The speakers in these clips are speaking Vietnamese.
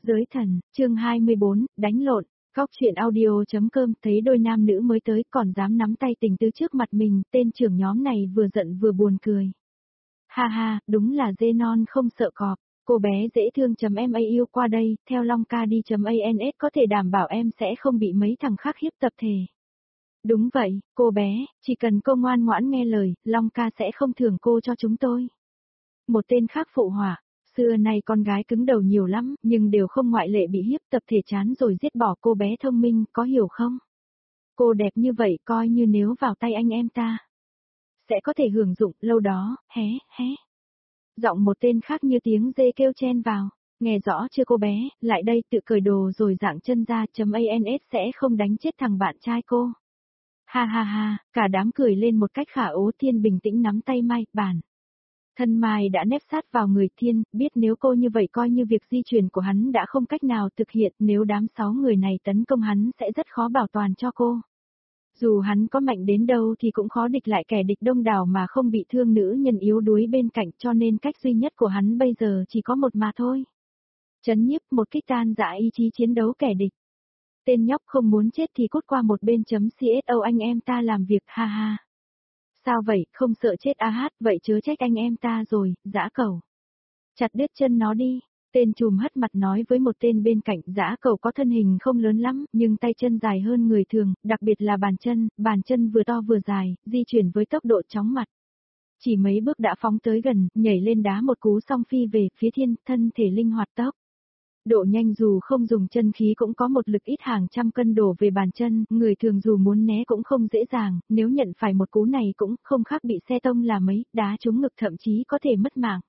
Giới thần, chương 24, đánh lộn, Cóc truyện audio.com thấy đôi nam nữ mới tới còn dám nắm tay tình tứ trước mặt mình, tên trưởng nhóm này vừa giận vừa buồn cười. Ha ha, đúng là dê non không sợ cọp, cô bé dễ thương em yêu qua đây, theo Long ca đi.ans có thể đảm bảo em sẽ không bị mấy thằng khác hiếp tập thể. Đúng vậy, cô bé, chỉ cần cô ngoan ngoãn nghe lời, Long ca sẽ không thưởng cô cho chúng tôi. Một tên khác phụ họa. Xưa nay con gái cứng đầu nhiều lắm, nhưng đều không ngoại lệ bị hiếp tập thể chán rồi giết bỏ cô bé thông minh, có hiểu không? Cô đẹp như vậy coi như nếu vào tay anh em ta. Sẽ có thể hưởng dụng, lâu đó, hé. Giọng một tên khác như tiếng dê kêu chen vào. Nghe rõ chưa cô bé, lại đây tự cởi đồ rồi dạng chân ra.ans sẽ không đánh chết thằng bạn trai cô. Ha, cả đám cười lên một cách khả ố. Thiên bình tĩnh nắm tay Mai, bản. Thân Mai đã nép sát vào người Thiên, biết nếu cô như vậy coi như việc di chuyển của hắn đã không cách nào thực hiện, nếu đám 6 người này tấn công hắn sẽ rất khó bảo toàn cho cô. Dù hắn có mạnh đến đâu thì cũng khó địch lại kẻ địch đông đảo mà không bị thương nữ nhân yếu đuối bên cạnh, cho nên cách duy nhất của hắn bây giờ chỉ có một mà thôi. Chấn nhiếp, một kích tan rã ý chí chiến đấu kẻ địch. Tên nhóc không muốn chết thì cút qua một bên.cso anh em ta làm việc, ha. Sao vậy, không sợ chết vậy chớ trách anh em ta rồi, dã cẩu. Chặt đứt chân nó đi, tên trùm hất mặt nói với một tên bên cạnh. Dã cẩu có thân hình không lớn lắm, nhưng tay chân dài hơn người thường, đặc biệt là bàn chân vừa to vừa dài, di chuyển với tốc độ chóng mặt. Chỉ mấy bước đã phóng tới gần, nhảy lên đá một cú xong phi về phía Thiên, thân thể linh hoạt tốc. Độ nhanh dù không dùng chân khí cũng có một lực ít hàng trăm cân đổ về bàn chân, người thường dù muốn né cũng không dễ dàng, nếu nhận phải một cú này cũng không khác bị xe tông là mấy, đá trúng ngực thậm chí có thể mất mạng.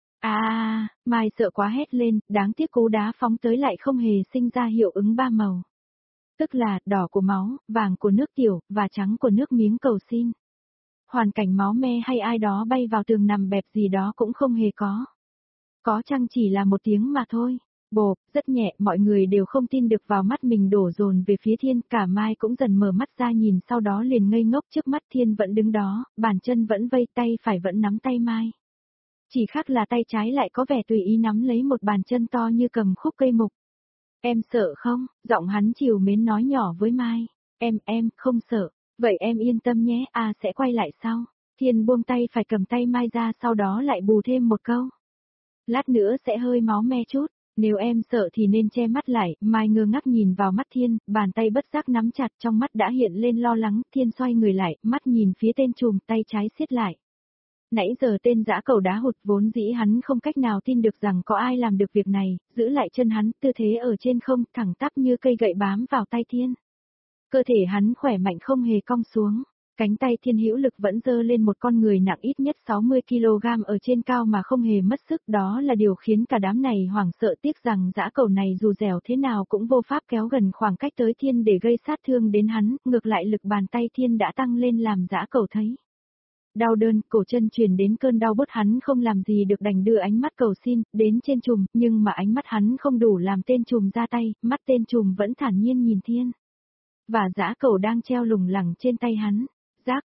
Mai sợ quá hét lên, đáng tiếc cú đá phóng tới lại không hề sinh ra hiệu ứng ba màu. Tức là, đỏ của máu, vàng của nước tiểu, và trắng của nước miếng cầu xin. Hoàn cảnh máu me hay ai đó bay vào tường nằm bẹp gì đó cũng không hề có. Có chăng chỉ là một tiếng mà thôi. Bộp, rất nhẹ, mọi người đều không tin được vào mắt mình đổ dồn về phía Thiên, cả Mai cũng dần mở mắt ra nhìn sau đó liền ngây ngốc trước mắt Thiên vẫn đứng đó, bàn chân vẫn vây tay phải vẫn nắm tay Mai. Chỉ khác là tay trái lại có vẻ tùy ý nắm lấy một bàn chân to như cầm khúc cây mục. Em sợ không? Giọng hắn trìu mến nói nhỏ với Mai. Em, không sợ. Vậy em yên tâm nhé, sẽ quay lại sau. Thiên buông tay phải cầm tay Mai ra sau đó lại bù thêm một câu. Lát nữa sẽ hơi máu me chút. Nếu em sợ thì nên che mắt lại, Mai ngơ ngác nhìn vào mắt Thiên, bàn tay bất giác nắm chặt trong mắt đã hiện lên lo lắng, Thiên xoay người lại, mắt nhìn phía tên trùm, tay trái siết lại. Nãy giờ tên dã cẩu đá hụt vốn dĩ hắn không cách nào tin được rằng có ai làm được việc này, giữ lại chân hắn, tư thế ở trên không, thẳng tắp như cây gậy bám vào tay Thiên. Cơ thể hắn khỏe mạnh không hề cong xuống. Cánh tay Thiên hữu lực vẫn giơ lên một con người nặng ít nhất 60 kg ở trên cao mà không hề mất sức, đó là điều khiến cả đám này hoảng sợ, tiếc rằng dã cẩu này dù dẻo thế nào cũng vô pháp kéo gần khoảng cách tới Thiên để gây sát thương đến hắn, ngược lại lực bàn tay Thiên đã tăng lên làm dã cẩu thấy. Đau đớn, cổ chân truyền đến cơn đau bứt, hắn không làm gì được đành đưa ánh mắt cầu xin đến trên trùm, nhưng mà ánh mắt hắn không đủ làm tên trùm ra tay, mắt tên trùm vẫn thản nhiên nhìn Thiên. Và dã cẩu đang treo lủng lẳng trên tay hắn. Rác,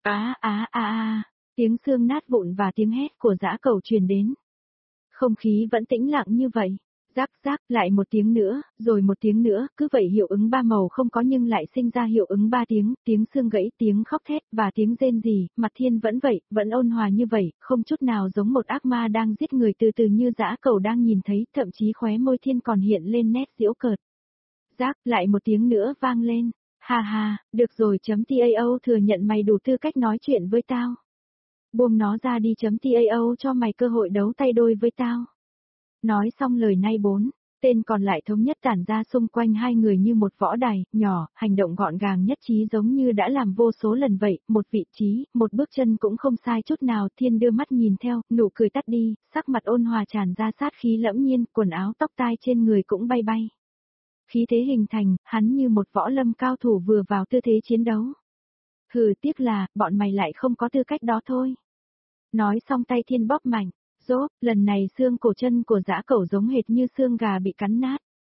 tiếng xương nát vụn và tiếng hét của dã cẩu truyền đến. Không khí vẫn tĩnh lặng như vậy. Rác, lại một tiếng nữa, rồi một tiếng nữa, cứ vậy hiệu ứng ba màu không có nhưng lại sinh ra hiệu ứng ba tiếng, tiếng xương gãy, tiếng khóc thét và tiếng rên rỉ, mặt Thiên vẫn vậy, vẫn ôn hòa như vậy, không chút nào giống một ác ma đang giết người từ từ như dã cẩu đang nhìn thấy, thậm chí khóe môi Thiên còn hiện lên nét giễu cợt. Rác, lại một tiếng nữa vang lên. Ha, được rồi.tao thừa nhận mày đủ tư cách nói chuyện với tao. Buông nó ra đi.tao cho mày cơ hội đấu tay đôi với tao. Nói xong lời nay tên còn lại thống nhất tản ra xung quanh hai người như một võ đài, nhỏ, hành động gọn gàng nhất trí giống như đã làm vô số lần vậy, một vị trí, một bước chân cũng không sai chút nào. Thiên đưa mắt nhìn theo, nụ cười tắt đi, sắc mặt ôn hòa tràn ra sát khí lẫm nhiên, quần áo tóc tai trên người cũng bay bay. Khí thế hình thành, hắn như một võ lâm cao thủ vừa vào tư thế chiến đấu. Tiếc là, bọn mày lại không có tư cách đó thôi. Nói xong tay Thiên bóp mạnh, lần này xương cổ chân của dã cẩu giống hệt như xương gà bị cắn nát.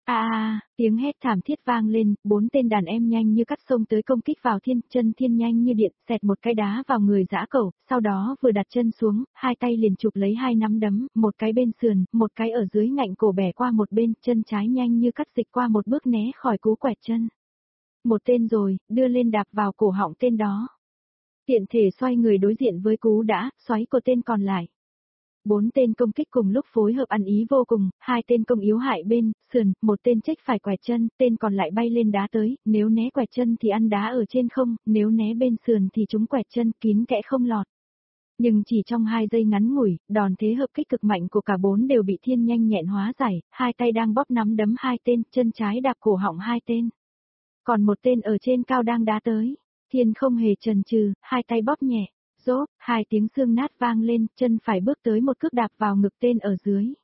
Tiếng hét thảm thiết vang lên, 4 tên đàn em nhanh như cắt xông tới công kích vào Thiên, chân Thiên nhanh như điện, xẹt một cái đá vào người dã cẩu, sau đó vừa đặt chân xuống, hai tay liền chụp lấy hai nắm đấm, một cái bên sườn, một cái ở dưới ngạnh cổ bẻ qua một bên, chân trái nhanh như cắt dịch qua một bước né khỏi cú quẹt chân. Một tên rồi, đưa lên đạp vào cổ họng tên đó. Tiện thể xoay người đối diện với cú đã, xoáy của tên còn lại. 4 tên công kích cùng lúc phối hợp ăn ý vô cùng, hai tên công yếu hại bên, sườn, một tên chếch phải quẹt chân, tên còn lại bay lên đá tới, nếu né quẹt chân thì ăn đá ở trên không, nếu né bên sườn thì chúng quẹt chân kín kẽ không lọt. Nhưng chỉ trong 2 giây ngắn ngủi, đòn thế hợp kích cực mạnh của cả 4 đều bị Thiên nhanh nhẹn hóa giải, hai tay đang bóp nắm đấm hai tên, chân trái đạp cổ họng hai tên. Còn một tên ở trên cao đang đá tới, Thiên không hề chần chừ, hai tay bóp nhẹ. Rốt, hai tiếng xương nát vang lên, chân phải bước tới một cước đạp vào ngực tên ở dưới.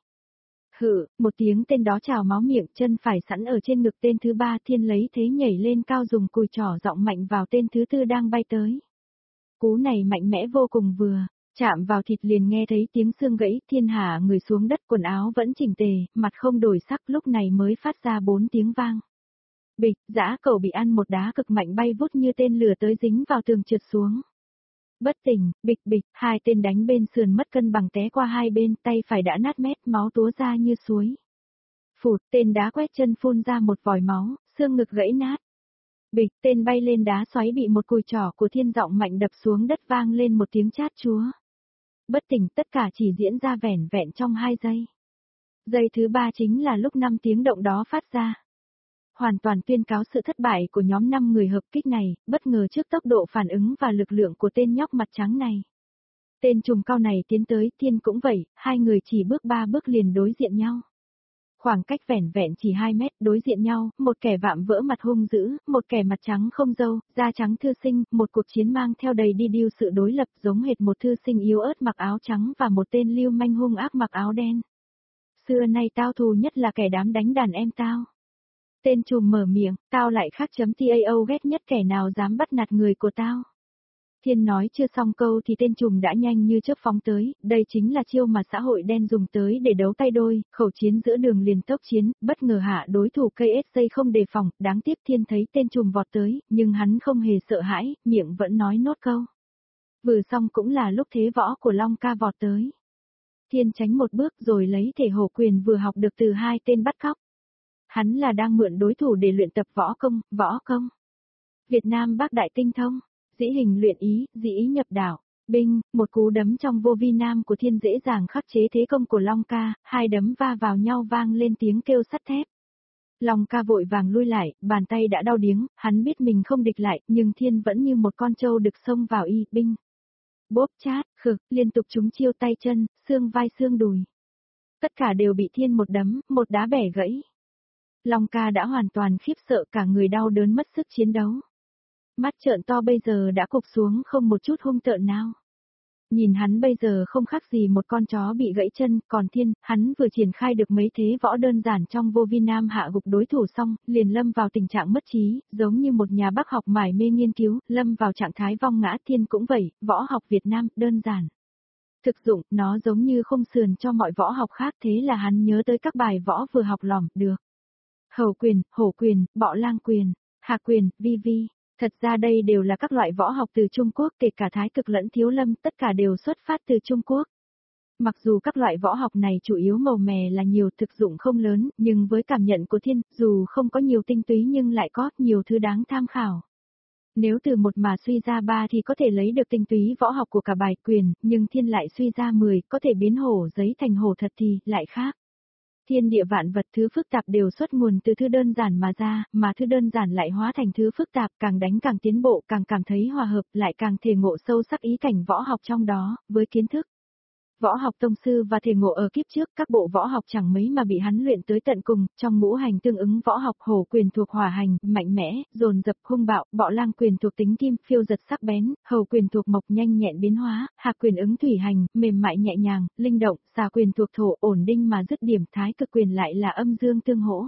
Một tiếng tên đó trào máu miệng, chân phải sẵn ở trên ngực tên thứ ba, Thiên lấy thế nhảy lên cao dùng cùi trỏ giọng mạnh vào tên thứ tư đang bay tới. Cú này mạnh mẽ vô cùng vừa, chạm vào thịt liền nghe thấy tiếng xương gãy, Thiên hạ người xuống đất quần áo vẫn chỉnh tề, mặt không đổi sắc lúc này mới phát ra 4 tiếng vang. Bịch, dã cẩu bị ăn một đá cực mạnh bay vút như tên lửa tới dính vào tường trượt xuống. Bất tỉnh, bịch bịch, hai tên đánh bên sườn mất cân bằng té qua hai bên, tay phải đã nát mét, máu túa ra như suối. Phụt, tên đá quét chân phun ra một vòi máu, xương ngực gãy nát. Bịch, tên bay lên đá xoáy bị một cùi trỏ của Thiên giọng mạnh đập xuống đất vang lên một tiếng chát chúa. Bất tỉnh, tất cả chỉ diễn ra vẻn vẹn trong 2 giây. Giây thứ 3 chính là lúc 5 tiếng động đó phát ra. Hoàn toàn tuyên cáo sự thất bại của nhóm 5 người hợp kích này, bất ngờ trước tốc độ phản ứng và lực lượng của tên nhóc mặt trắng này. Tên trùm cao này tiến tới, Thiên cũng vậy, hai người chỉ bước 3 bước liền đối diện nhau. Khoảng cách vẻn vẹn chỉ 2 mét đối diện nhau, một kẻ vạm vỡ mặt hung dữ, một kẻ mặt trắng không râu, da trắng thư sinh, một cuộc chiến mang theo đầy đi điêu sự đối lập giống hệt một thư sinh yếu ớt mặc áo trắng và một tên lưu manh hung ác mặc áo đen. Xưa nay tao thù nhất là kẻ đám đánh đàn em tao. Tên trùm mở miệng, tao lại khác.tao ghét nhất kẻ nào dám bắt nạt người của tao. Thiên nói chưa xong câu thì tên trùm đã nhanh như chớp phóng tới, đây chính là chiêu mà xã hội đen dùng tới để đấu tay đôi, khẩu chiến giữa đường liền tốc chiến, bất ngờ hạ đối thủ cây dây không đề phòng, đáng tiếc Thiên thấy tên trùm vọt tới, nhưng hắn không hề sợ hãi, miệng vẫn nói nốt câu. Vừa xong cũng là lúc thế võ của Long Ca vọt tới. Thiên tránh một bước rồi lấy thể hổ quyền vừa học được từ hai tên bắt cóc. Hắn là đang mượn đối thủ để luyện tập võ công. Việt Nam Bác Đại Tinh Thông, dĩ hình luyện ý, dĩ ý nhập đảo, binh, một cú đấm trong vô vi nam của Thiên dễ dàng khắc chế thế công của Long Ca, hai đấm va vào nhau vang lên tiếng kêu sắt thép. Long Ca vội vàng lui lại, bàn tay đã đau điếng, hắn biết mình không địch lại, nhưng Thiên vẫn như một con trâu đực xông vào y, binh. Bốp chát, liên tục trúng chiêu tay chân, xương vai xương đùi. Tất cả đều bị Thiên một đấm, một đá bẻ gãy. Long Ca đã hoàn toàn khiếp sợ cả người đau đớn mất sức chiến đấu. Mắt trợn to bây giờ đã cụp xuống không một chút hung tợn nào. Nhìn hắn bây giờ không khác gì một con chó bị gãy chân, còn Thiên, hắn vừa triển khai được mấy thế võ đơn giản trong vô vi nam hạ gục đối thủ xong, liền lâm vào tình trạng mất trí, giống như một nhà bác học mải mê nghiên cứu, lâm vào trạng thái vong ngã. Thiên cũng vậy, võ học Việt Nam, đơn giản. Thực dụng, nó giống như không sườn cho mọi võ học khác, thế là hắn nhớ tới các bài võ vừa học lỏm, được. Hầu quyền, hổ quyền, bọ lang quyền, hạ quyền, vi vi. Thật ra đây đều là các loại võ học từ Trung Quốc, kể cả Thái Cực lẫn Thiếu Lâm, tất cả đều xuất phát từ Trung Quốc. Mặc dù các loại võ học này chủ yếu màu mè là nhiều, thực dụng không lớn, nhưng với cảm nhận của Thiên, dù không có nhiều tinh túy nhưng lại có nhiều thứ đáng tham khảo. Nếu từ một mà suy ra 3 thì có thể lấy được tinh túy võ học của cả bài quyền, nhưng Thiên lại suy ra 10, có thể biến hổ giấy thành hổ thật thì lại khác. Thiên địa vạn vật thứ phức tạp đều xuất nguồn từ thứ đơn giản mà ra, mà thứ đơn giản lại hóa thành thứ phức tạp, càng đánh càng tiến bộ, càng cảm thấy hòa hợp, lại càng thể ngộ sâu sắc ý cảnh võ học trong đó, với kiến thức. Võ học tông sư và thể ngộ ở kiếp trước, các bộ võ học chẳng mấy mà bị hắn luyện tới tận cùng, trong ngũ hành tương ứng võ học hổ quyền thuộc hỏa hành, mạnh mẽ, dồn dập hung bạo, bọ lang quyền thuộc tính kim, phiêu giật sắc bén, hầu quyền thuộc mộc nhanh nhẹn biến hóa, hạc quyền ứng thủy hành, mềm mại nhẹ nhàng, linh động, xà quyền thuộc thổ ổn định mà dứt điểm, thái cực quyền lại là âm dương tương hỗ.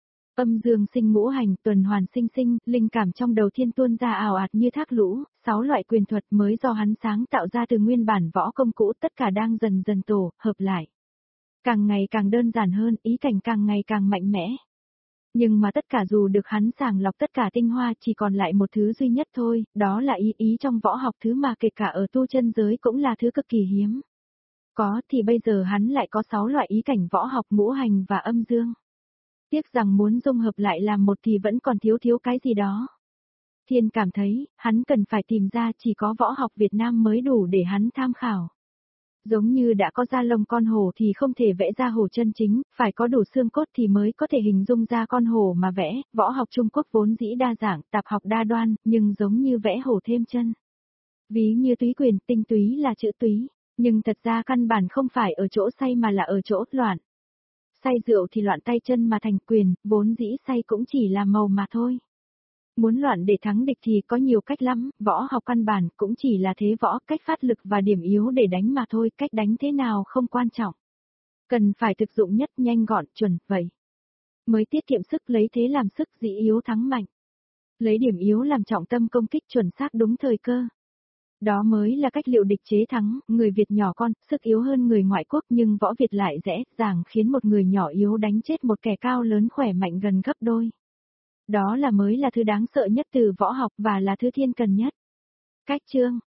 Âm dương sinh ngũ hành, tuần hoàn sinh sinh, linh cảm trong đầu Thiên tuôn ra ào ạt như thác lũ, 6 loại quyền thuật mới do hắn sáng tạo ra từ nguyên bản võ công cũ, tất cả đang dần dần tổ hợp lại. Càng ngày càng đơn giản hơn, ý cảnh càng ngày càng mạnh mẽ. Nhưng mà tất cả dù được hắn sàng lọc tất cả tinh hoa chỉ còn lại một thứ duy nhất thôi, đó là ý trong võ học, thứ mà kể cả ở tu chân giới cũng là thứ cực kỳ hiếm. Có thì bây giờ hắn lại có 6 loại ý cảnh võ học ngũ hành và âm dương. Tiếc rằng muốn dung hợp lại làm một thì vẫn còn thiếu cái gì đó. Thiên cảm thấy, hắn cần phải tìm ra chỉ có võ học Việt Nam mới đủ để hắn tham khảo. Giống như đã có da lông con hổ thì không thể vẽ ra hổ chân chính, phải có đủ xương cốt thì mới có thể hình dung ra con hổ mà vẽ, võ học Trung Quốc vốn dĩ đa dạng, tạp học đa đoan, nhưng giống như vẽ hổ thêm chân. Ví như túy quyền, tinh túy là chữ túy, nhưng thật ra căn bản không phải ở chỗ say mà là ở chỗ loạn. Say rượu thì loạn tay chân mà thành quyền, vốn dĩ say cũng chỉ là màu mà thôi. Muốn loạn để thắng địch thì có nhiều cách lắm, võ học căn bản cũng chỉ là thế võ, cách phát lực và điểm yếu để đánh mà thôi, cách đánh thế nào không quan trọng. Cần phải thực dụng nhất, nhanh gọn, chuẩn, vậy. Mới tiết kiệm sức, lấy thế làm sức, dĩ yếu thắng mạnh. Lấy điểm yếu làm trọng tâm công kích, chuẩn xác đúng thời cơ. Đó mới là cách liệu địch chế thắng, người Việt nhỏ con, sức yếu hơn người ngoại quốc nhưng võ Việt lại dễ dàng khiến một người nhỏ yếu đánh chết một kẻ cao lớn khỏe mạnh gần gấp đôi. Đó là mới là thứ đáng sợ nhất từ võ học và là thứ Thiên cần nhất. Cách chương